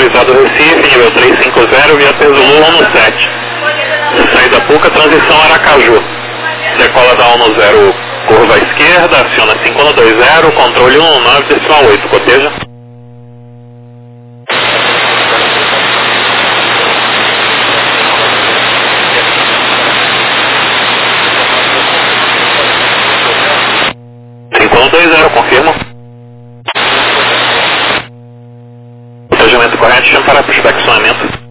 localizado Recife, nível 350, via peso Lula 17. Saída Puca, transição Aracaju. Decola da 10, curva à esquerda, aciona 5120, controle 19,8, coteja. Confirmo. Procedimento correto, chama para pushback.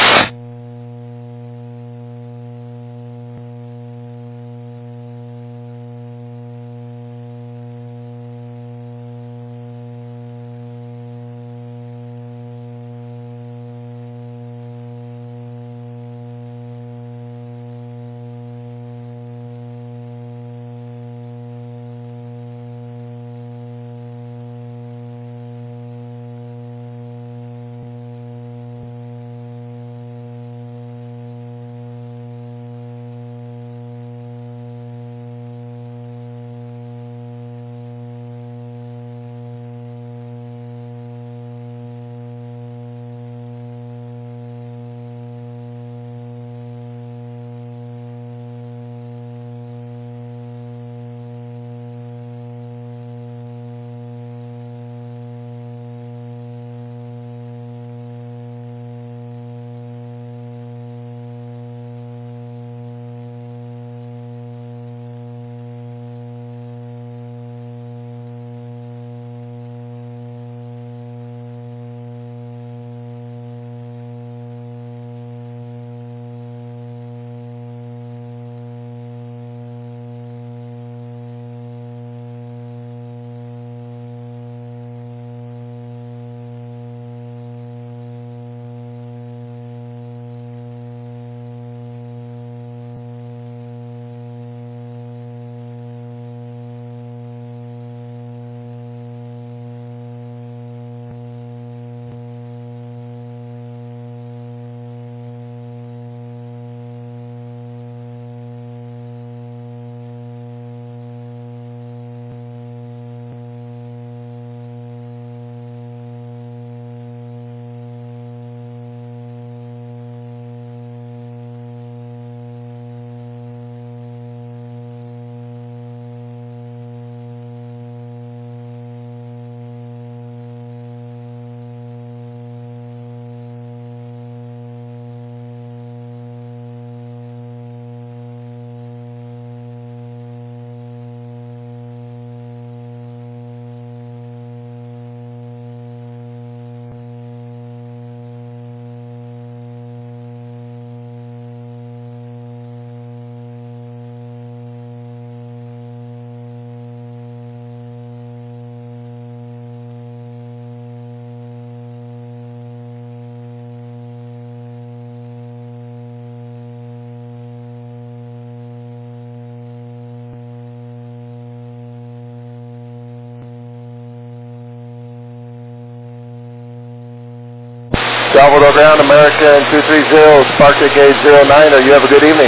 Salvador Ground, American 230, Spark at gauge 09, you have a good evening.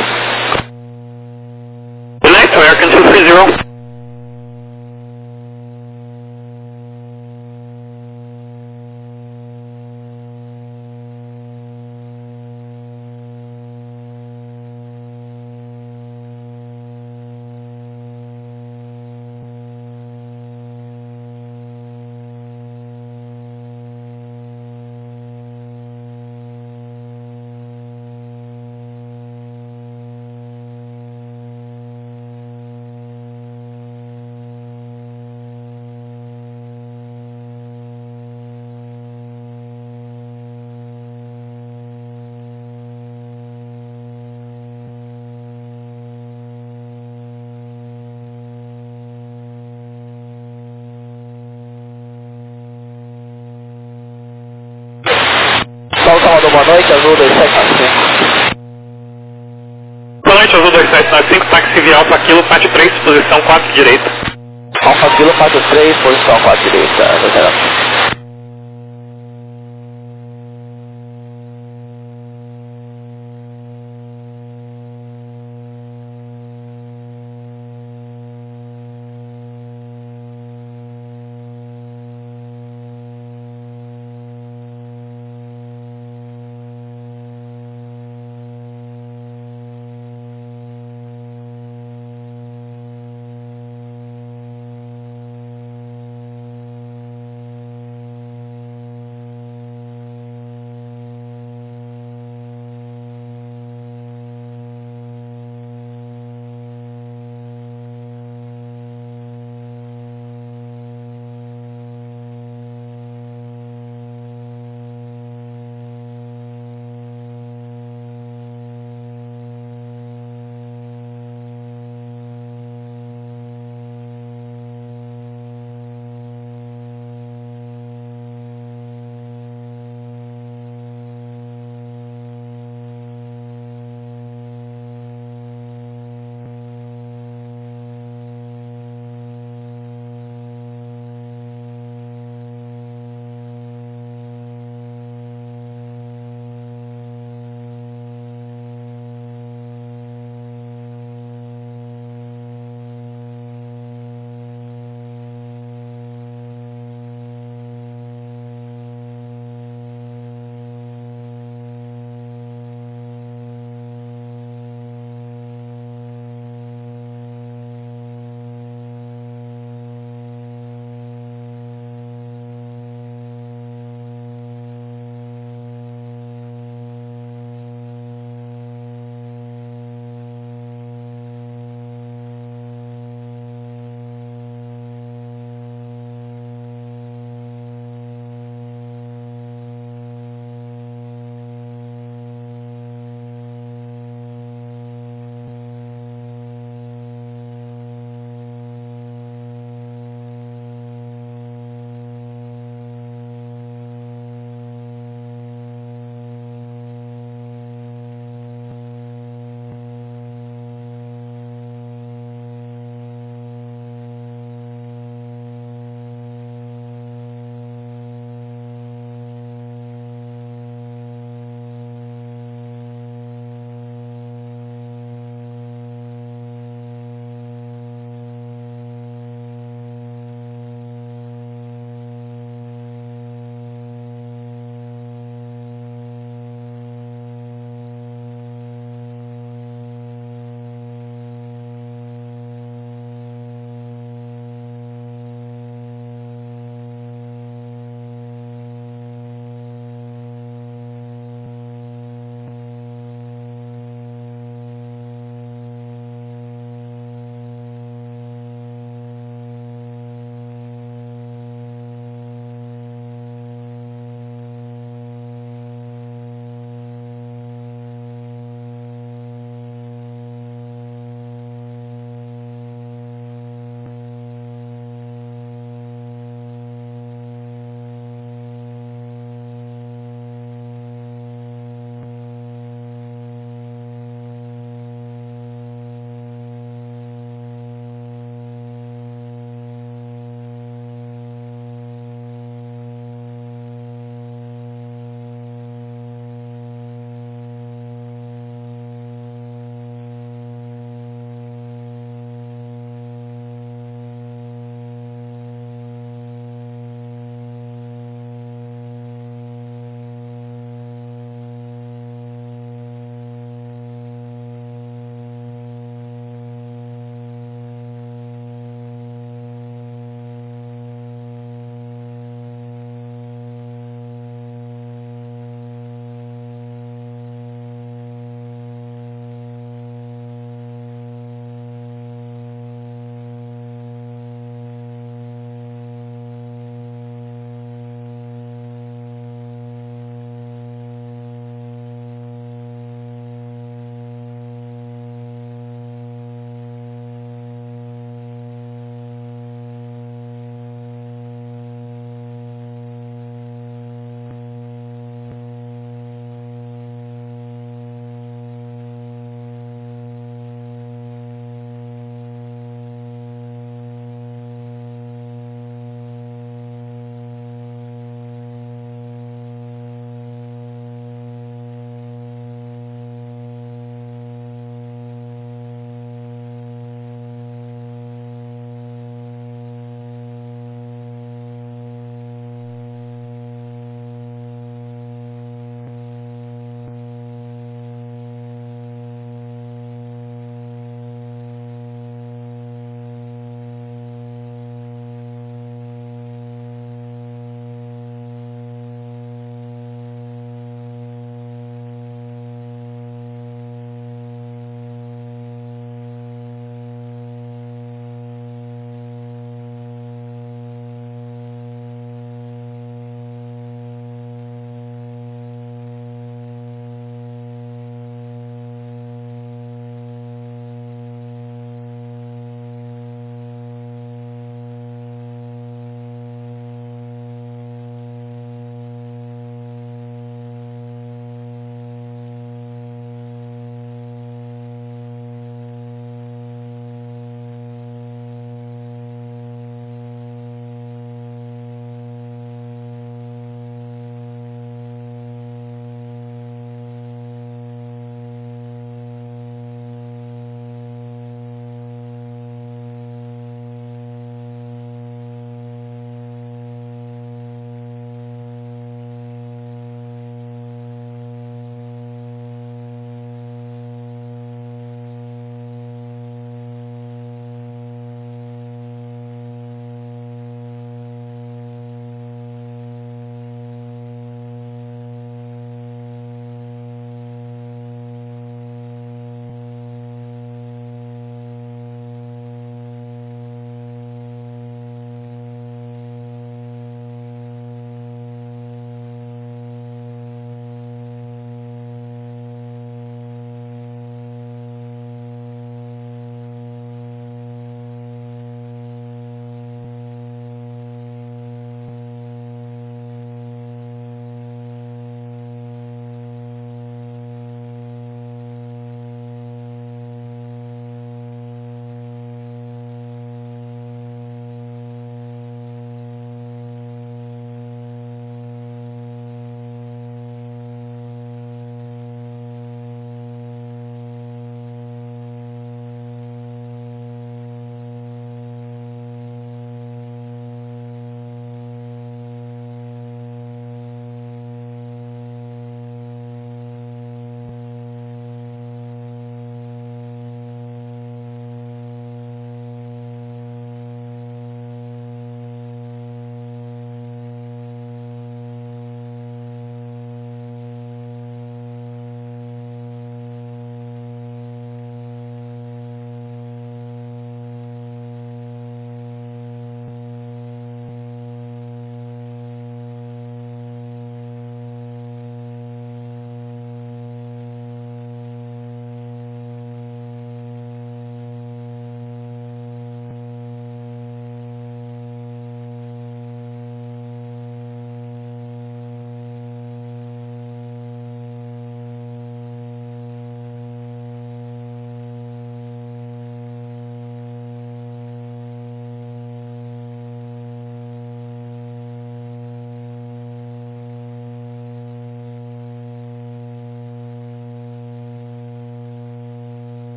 Good night, American 230. Boa noite, Azul 2795. Boa noite, Azul 2795, táxi via Alfa Kilo, parte 3, posição 4 direita. Alfa Kilo, parte 3, posição 4 direita,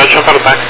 pode chamar o táxi.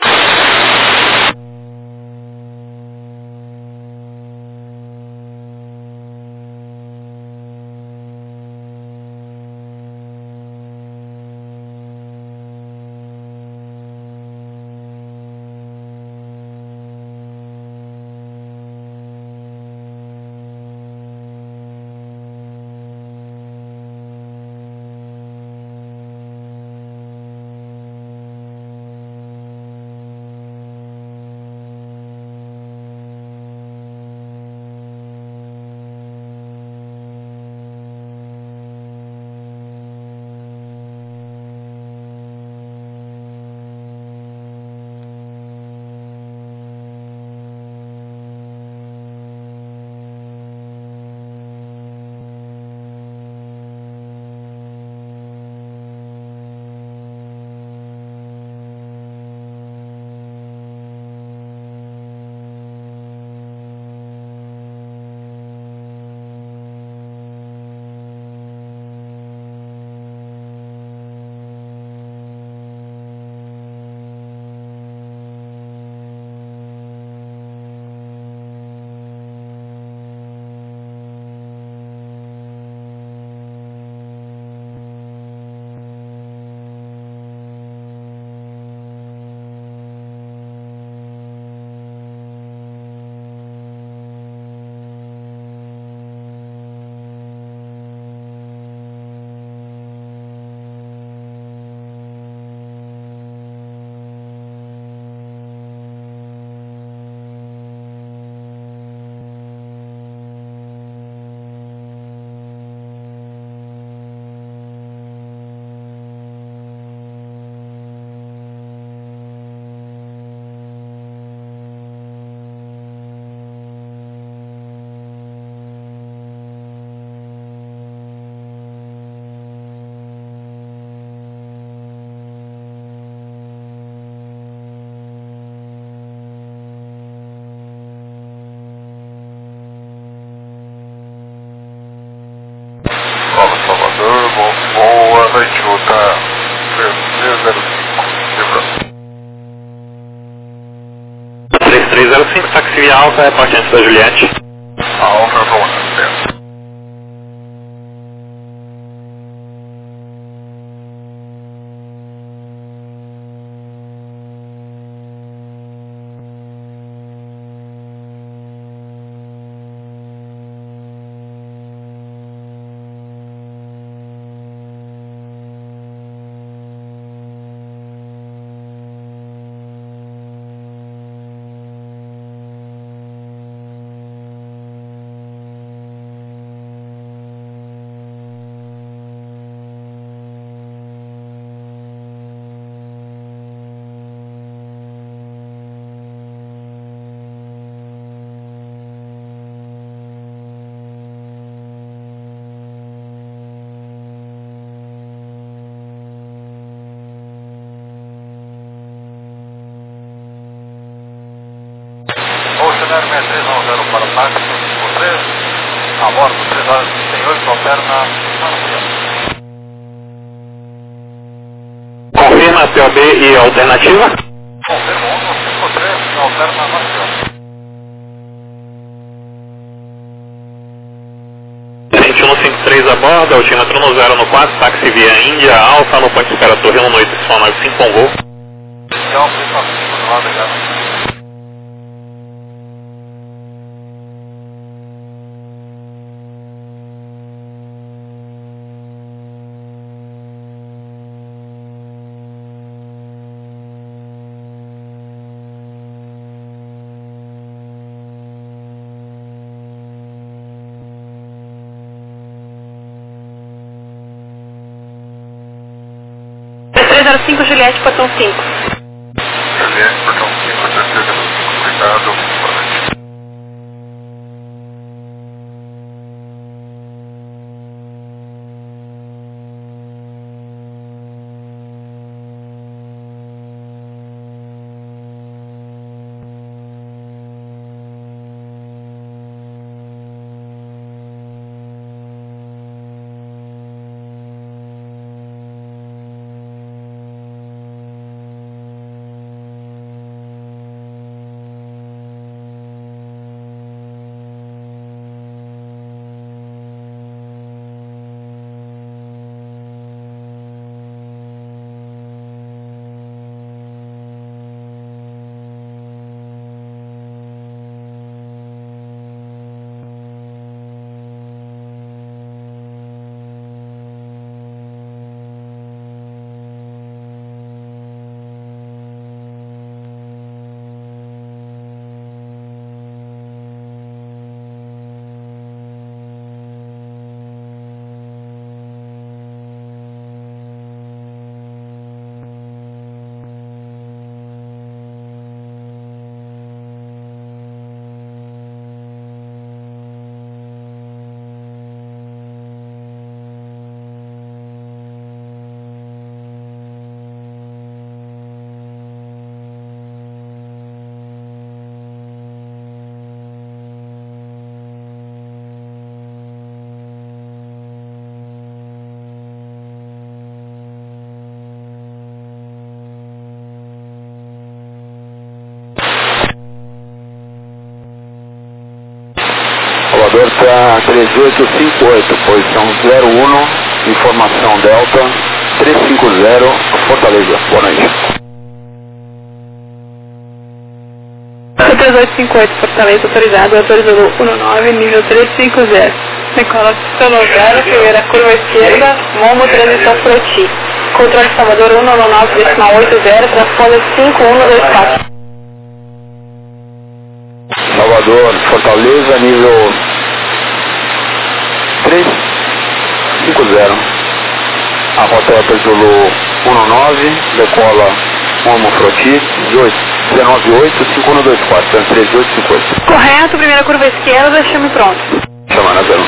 Salvador, boa noite, volta 3305. 3305, táxi via Alfa, reporte antes da Juliette. Alfa, vamos atender. Oceanário 6310 para o táxi 53, a bordo 3 horas 38, alterna Manuel. Confirma POB e alternativa. Confirma 153, alterna Manuel. 2153 a bordo, altímetro no 0 no 4, táxi via Índia, Alfa, no ponto de espera Torre 185 com voo. Então, por isso, do lado já. P305 Juliette, portão 5. Juliette, portão 5, 305, obrigado, boa noite. Salvador para 3858, posição 01, informação Delta 350, Fortaleza. Boa noite. 3858, Fortaleza, autorizado, autorizou 19, nível 350. Decola Pistolo 0, primeira curva esquerda, Momo, transição Froti. Controle Salvador 199,80, transponder 5124. Salvador, Fortaleza, nível 350. A rota é Zulu 19, decola Momo Froti, 198-5124, 3850. Correto, primeira curva esquerda, chame pronto. Chamada 0.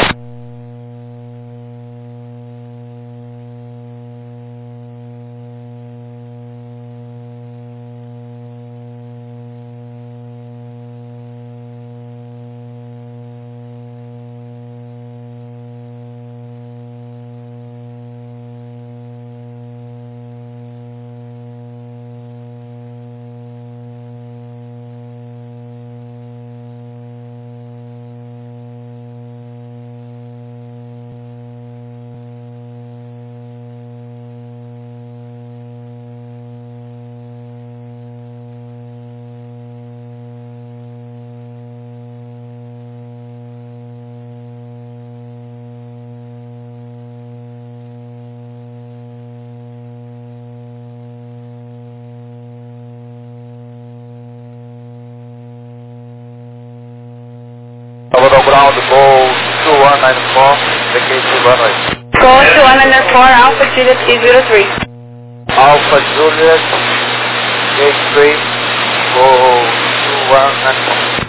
Salvador Ground, Gol 2194, vacate runway. Go to 194, Alpha Juliet 303. Alpha Juliet, gate 3, go 2194.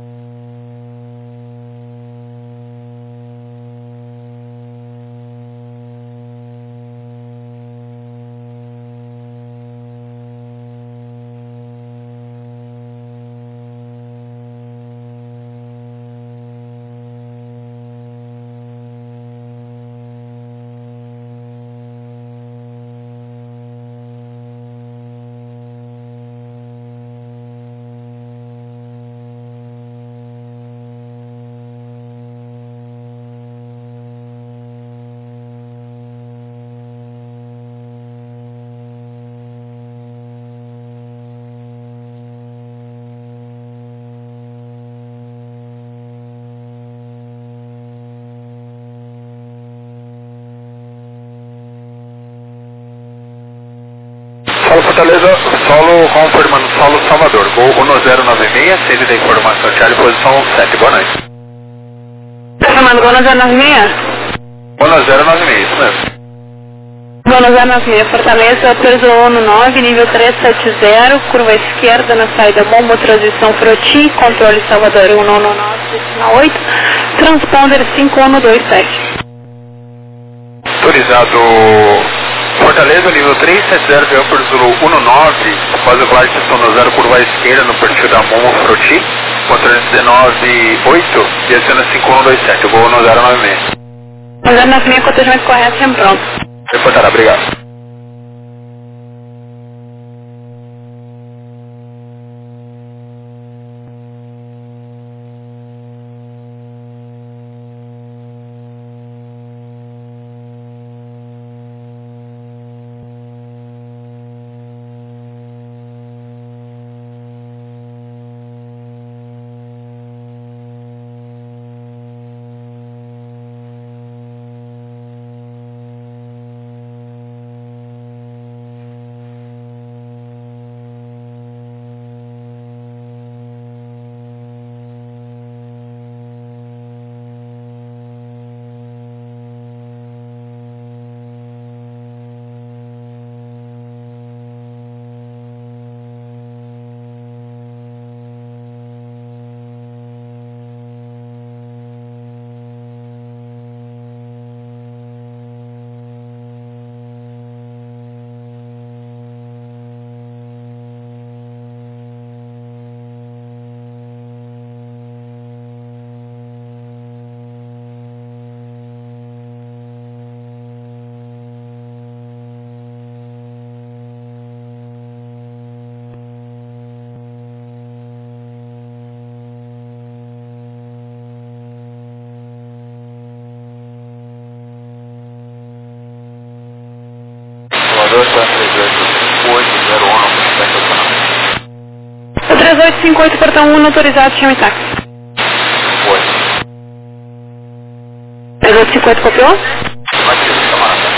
Solo Fortaleza, solo confirmando, solo Salvador, Gol 1096, sede da informação Charlie, posição 7, boa noite. Tá chamando Gol 096? 1096, isso mesmo. Gol 096, Fortaleza, autorizou 19, nível 370, curva esquerda na saída Momo, transição Froti, controle Salvador 199,8, transponder 5127. Autorizado Fortaleza, nível 370, veio por Zulu 19, após o glide sessão 0, curva à esquerda no perfil da Momo Froti, controle 19,8 e acena 5127, Gol 1096. 096, acompanhamento correto, sempre pronto. Reportará, obrigado. 3858, portão 1, autorizado, chame táxi. Foi. 3850, copiou? Afirmativo, camarada.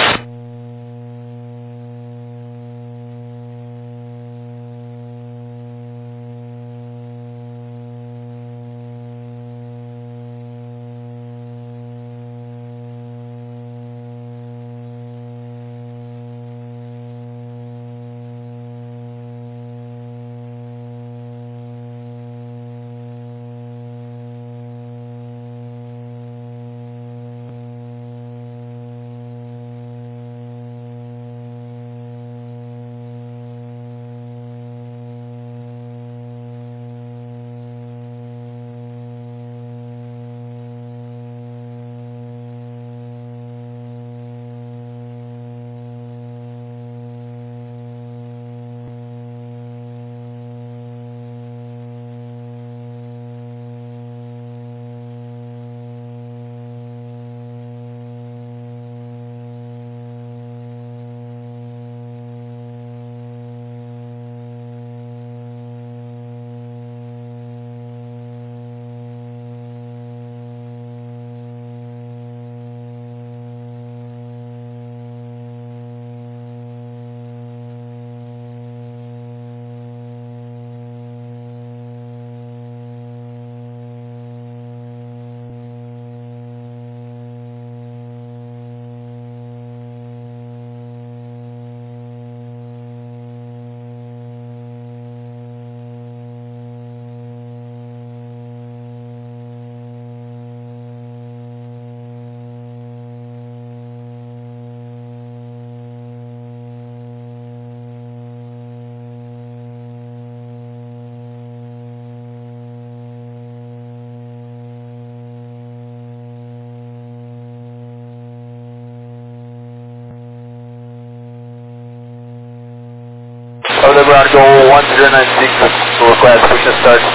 Ground go 1096 to request push and start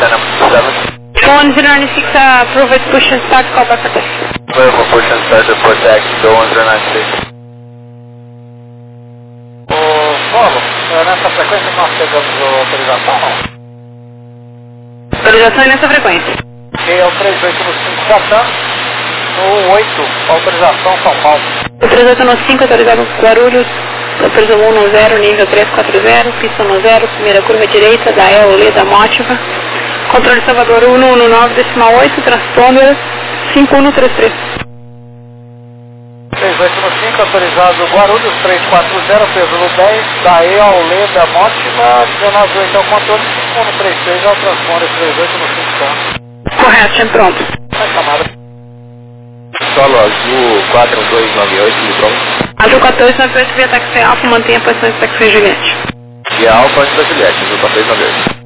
10 7. 1096, approved, push and start, call back for taxi. Clear for push and start, report taxi, go 1096. Solo, nessa frequência nós pegamos a autorização ou não? Autorização é nessa frequência. Que é o 3815 Satã, no 8, autorização São Paulo. O 3815, autorizado Guarulhos, autorização 10, nível 340, pista 10, primeira curva direita, da EOLE da Mótiva. Controle Salvador 119,8, transponder 5133. 3815, autorizado Guarulhos 340, peso 10, da EOLE da Mótiva, 198 ao controle, 5133 ao transponder 3815. Correto, sempre pronto. Vai chamada. Solo azul 4298, Litrão. Azul 1498, via táxi Alfa, mantenha a posição de táxi Juliette. E a Alfa antes da Juliette, azul 4298.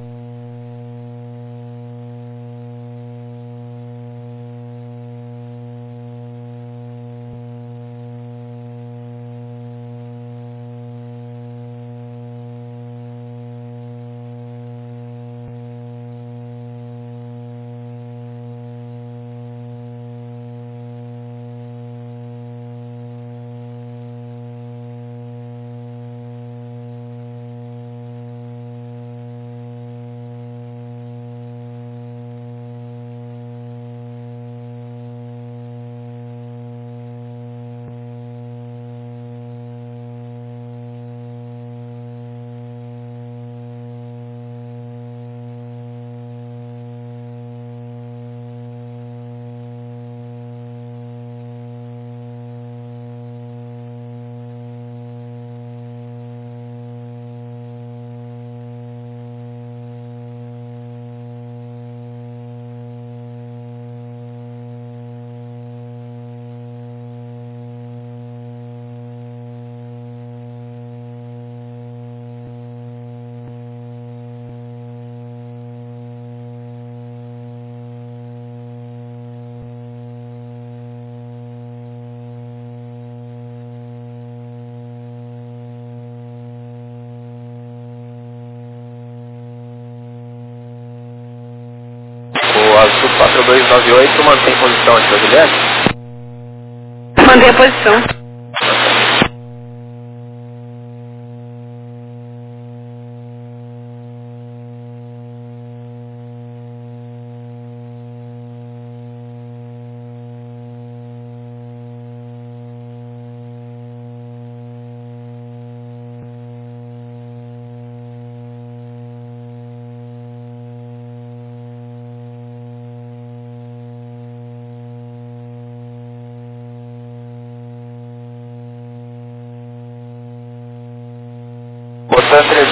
Azul 4298, mantém posição antes da Juliette? Mantém a posição.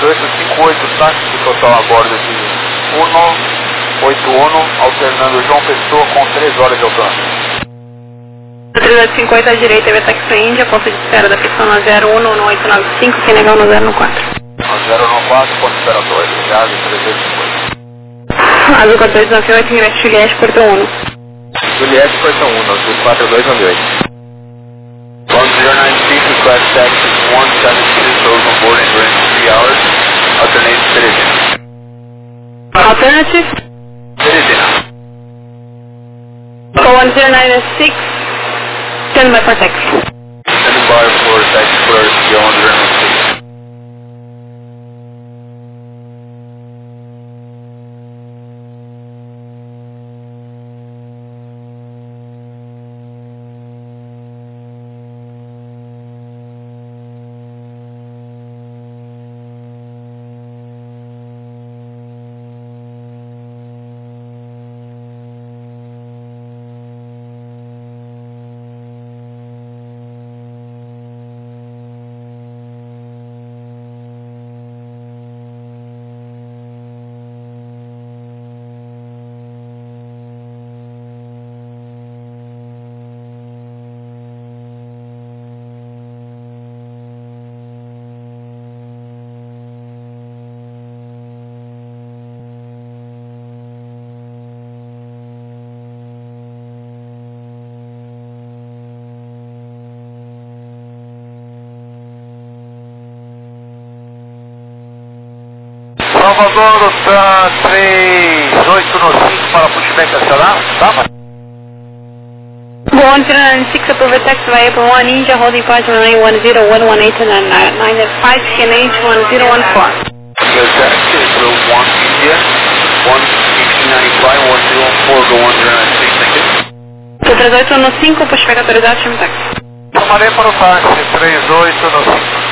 3858, táxi total a bordo de 181, alternando João Pessoa com 3 horas de alcance. 3850 à direita, Vetaxo Índia, ponto de espera da pista 011895, sem negar no 014. 014, ponto de espera 2, obrigado, 3850. Azul 4298, Juliette Juliette, Porto 1. Juliette, Porto 1, Azul 4298. 1096, request taxi 172, those on board in range 3 hours, alternate Teresina. Alternative? Teresina. Go 1096, stand by for taxi. Standing by for taxi for the 196. Salvador, OTAN 3895 para pushback acionar, tá? Go 1096, approve taxi via April 1, India, holding point 1910118 and 995, QNH 1014. The taxi is 1 India, 11895, 1014, go 196, thank you. 3815, pushback autorizado, chama taxi. Tomarei para o táxi 3895.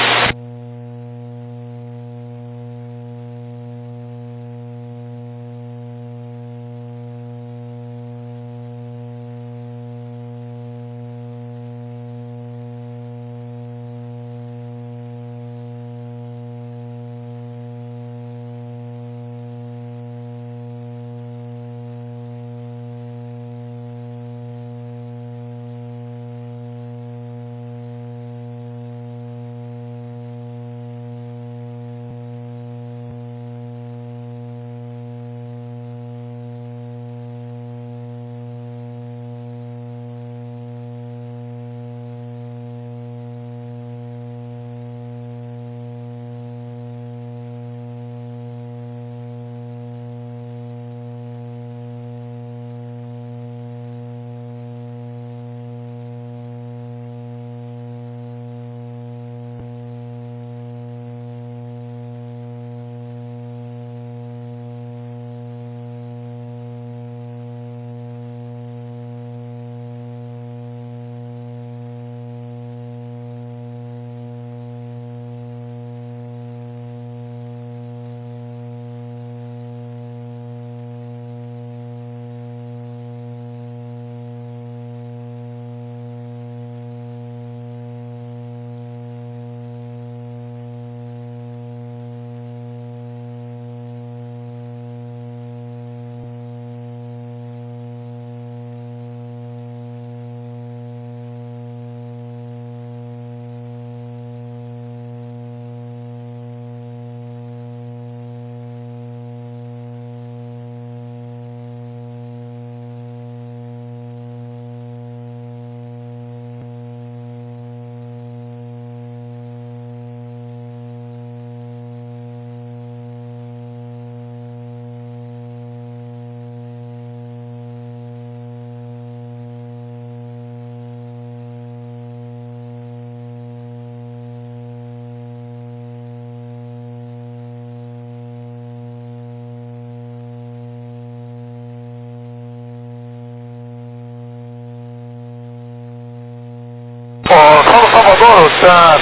Salvador, OTAN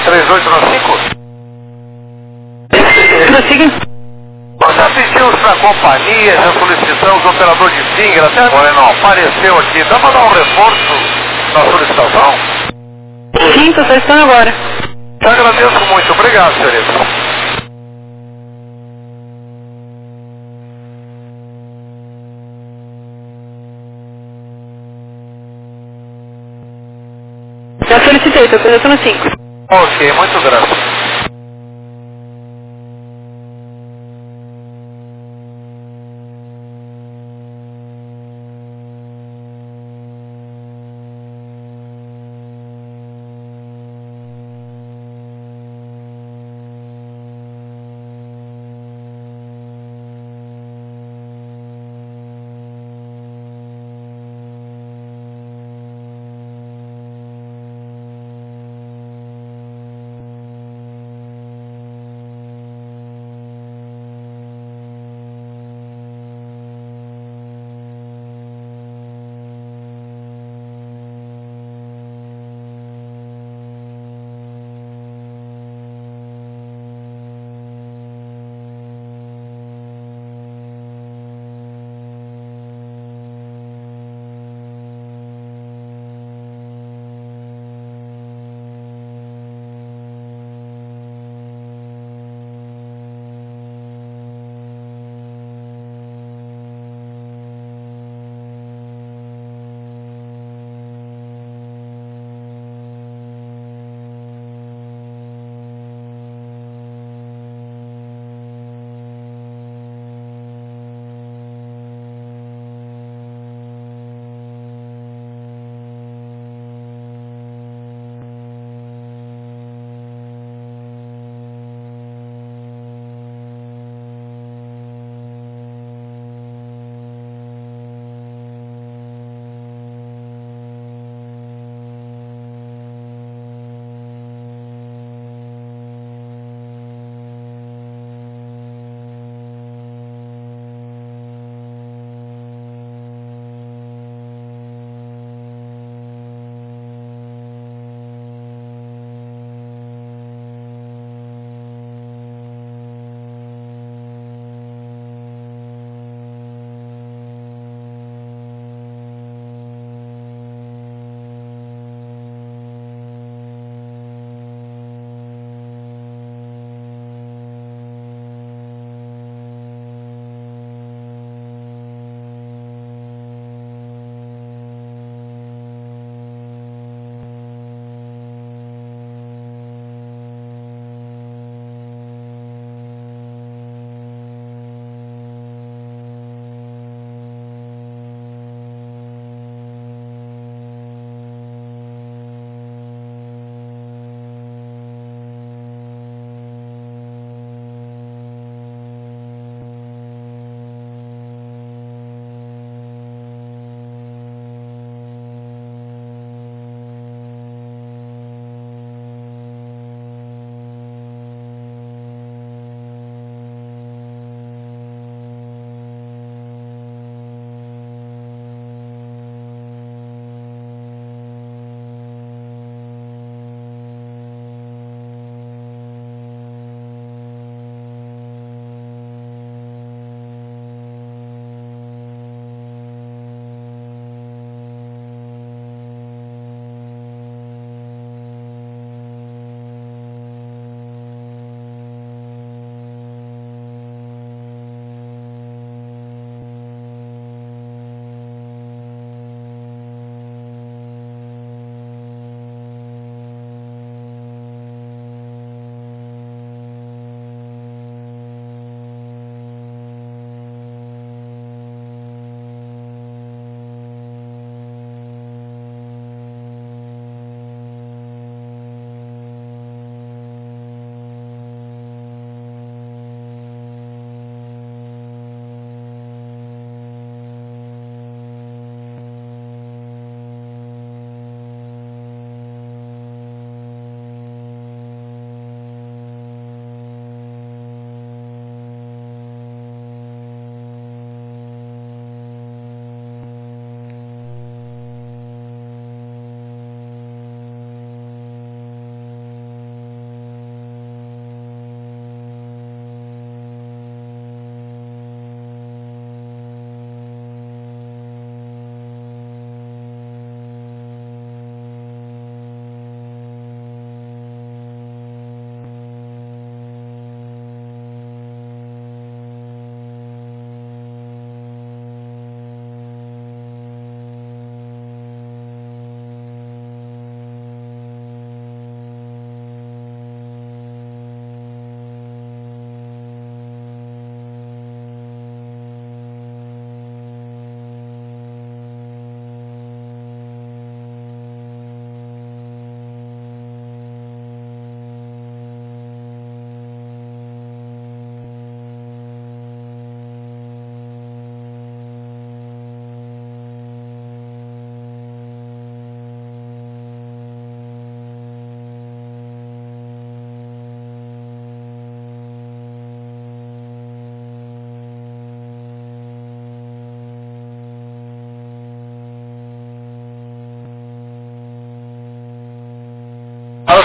3895? Prossiga. Nós já pedimos para a companhia, já solicitamos o operador de Singer, até agora não apareceu aqui. Dá para dar um reforço na solicitação? Sim, estou solicitando agora. Te agradeço muito. Obrigado, senhorita. 738, autorização 5. Ok, muito graças.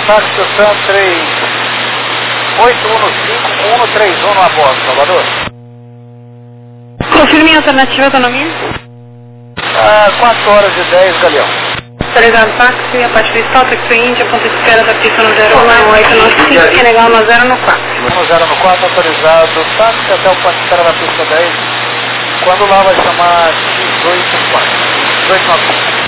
táxi Sun 3815-131 a bordo, Salvador. Confirme a alternativa autonomia. 4 horas e 10, Galeão. Autorizado táxi, a partir de Salto Índia, ponto de espera da pista no 01895, que legal no 0 no 4. No 0 no 4, autorizado táxi até o ponto de espera da pista 10. Quando lá vai chamar 1895.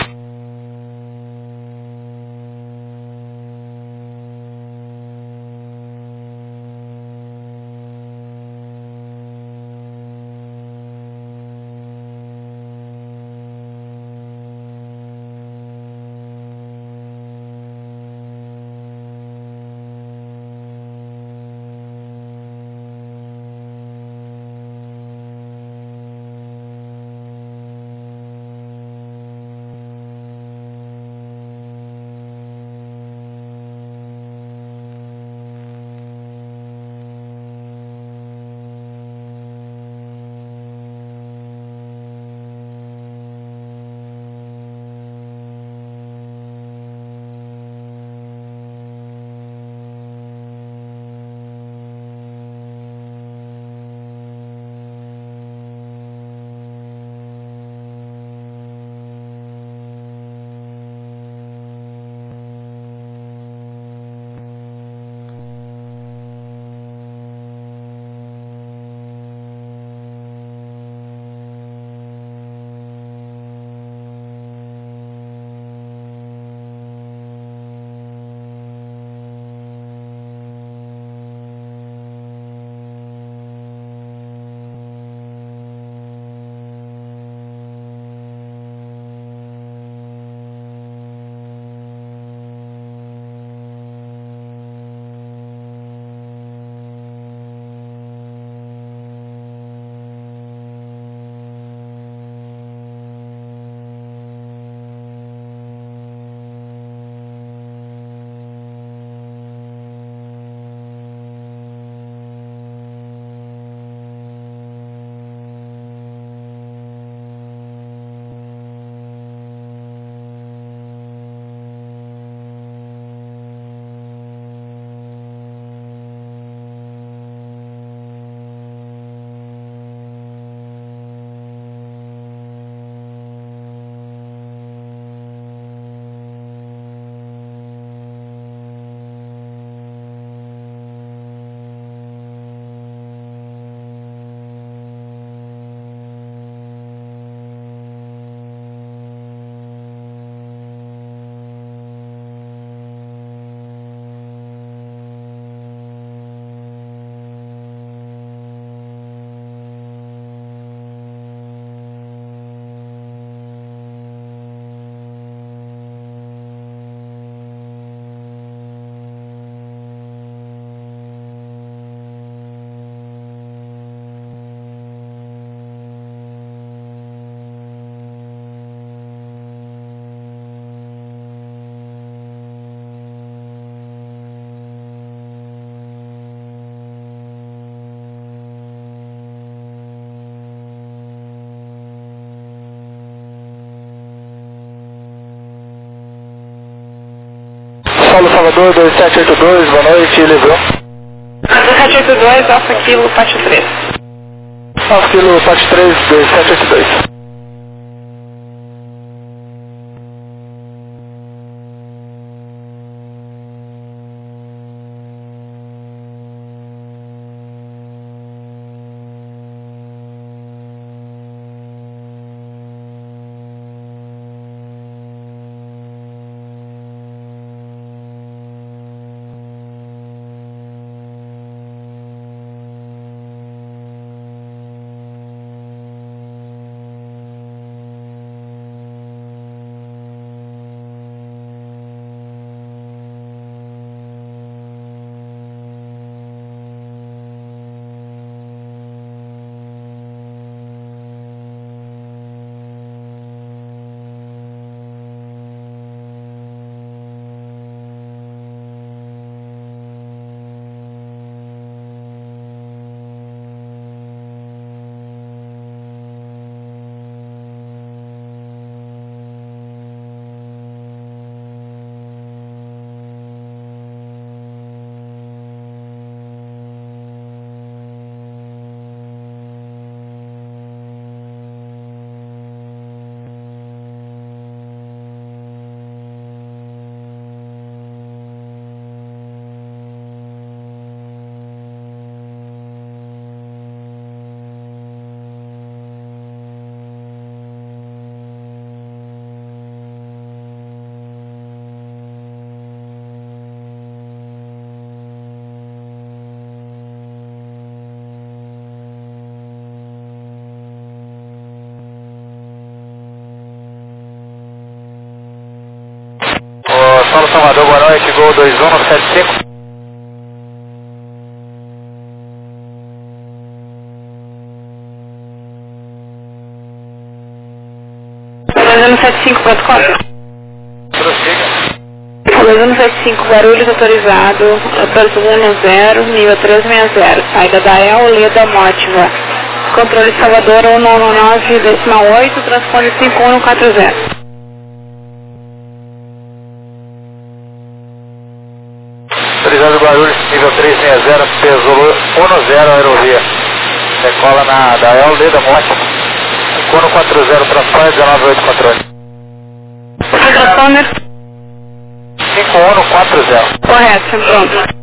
Paulo Salvador 2782, boa noite, Lebrão. 2782, Alfa Kilo, Pátio 3. Alfa Kilo, Pátio 3, 2782. Salvador Guarulhos, Gol 2175. Salvador 75, protocolo. Prossiga. Salvador 75, Guarulhos autorizado, autorização 10, nível 360, saída da El Leda Mótiva. Controle Salvador 199,8, transpone 5140. Autorizado Guarulhos, nível 360, Pesolo 10, aerovia. Decola da El Leda Mótiva. 5140, transpone 198 controle. Transponder? 5140. Correto, pronto.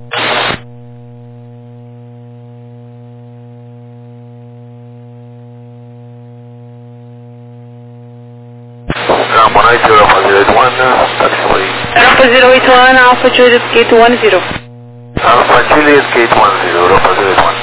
Boa noite, Europa 08 taxiway. Europa 08 Ana, Alpha Juliet Gate 10. Alpha Juliet Gate 10, Europa 08.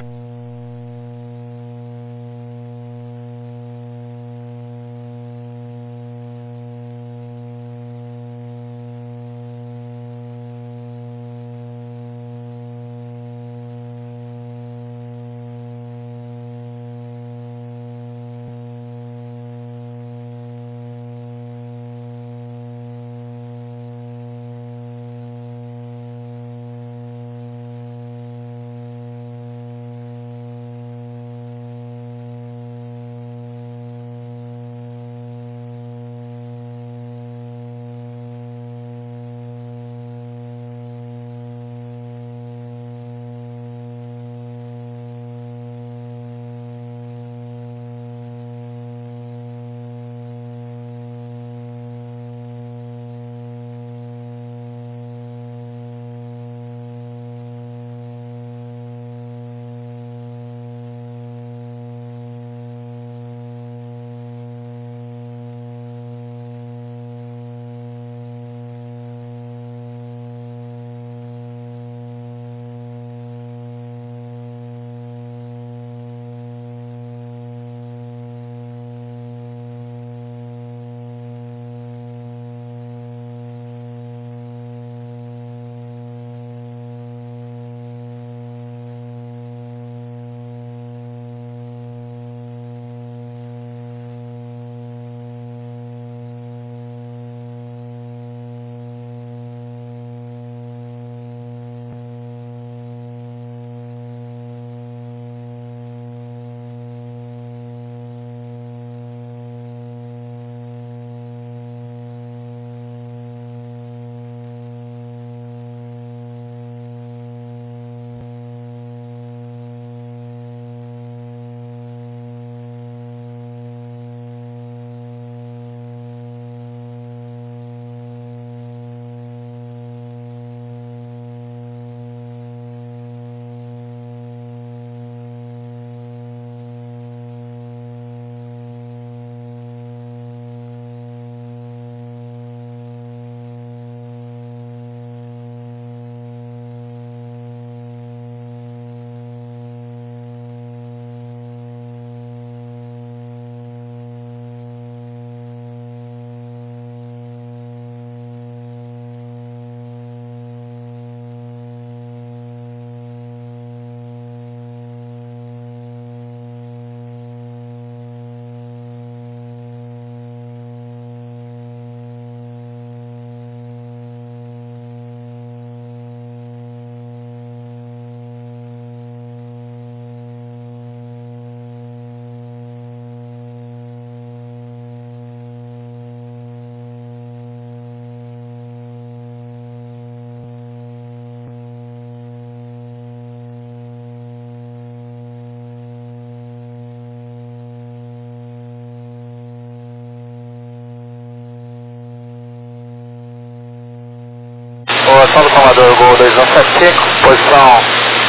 Ação do Salvador, Gol 2175, posição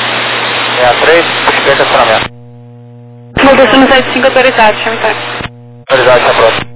63, busca estacionamento. Posição 75 autorizado, chama tá. Autorizado, está pronto.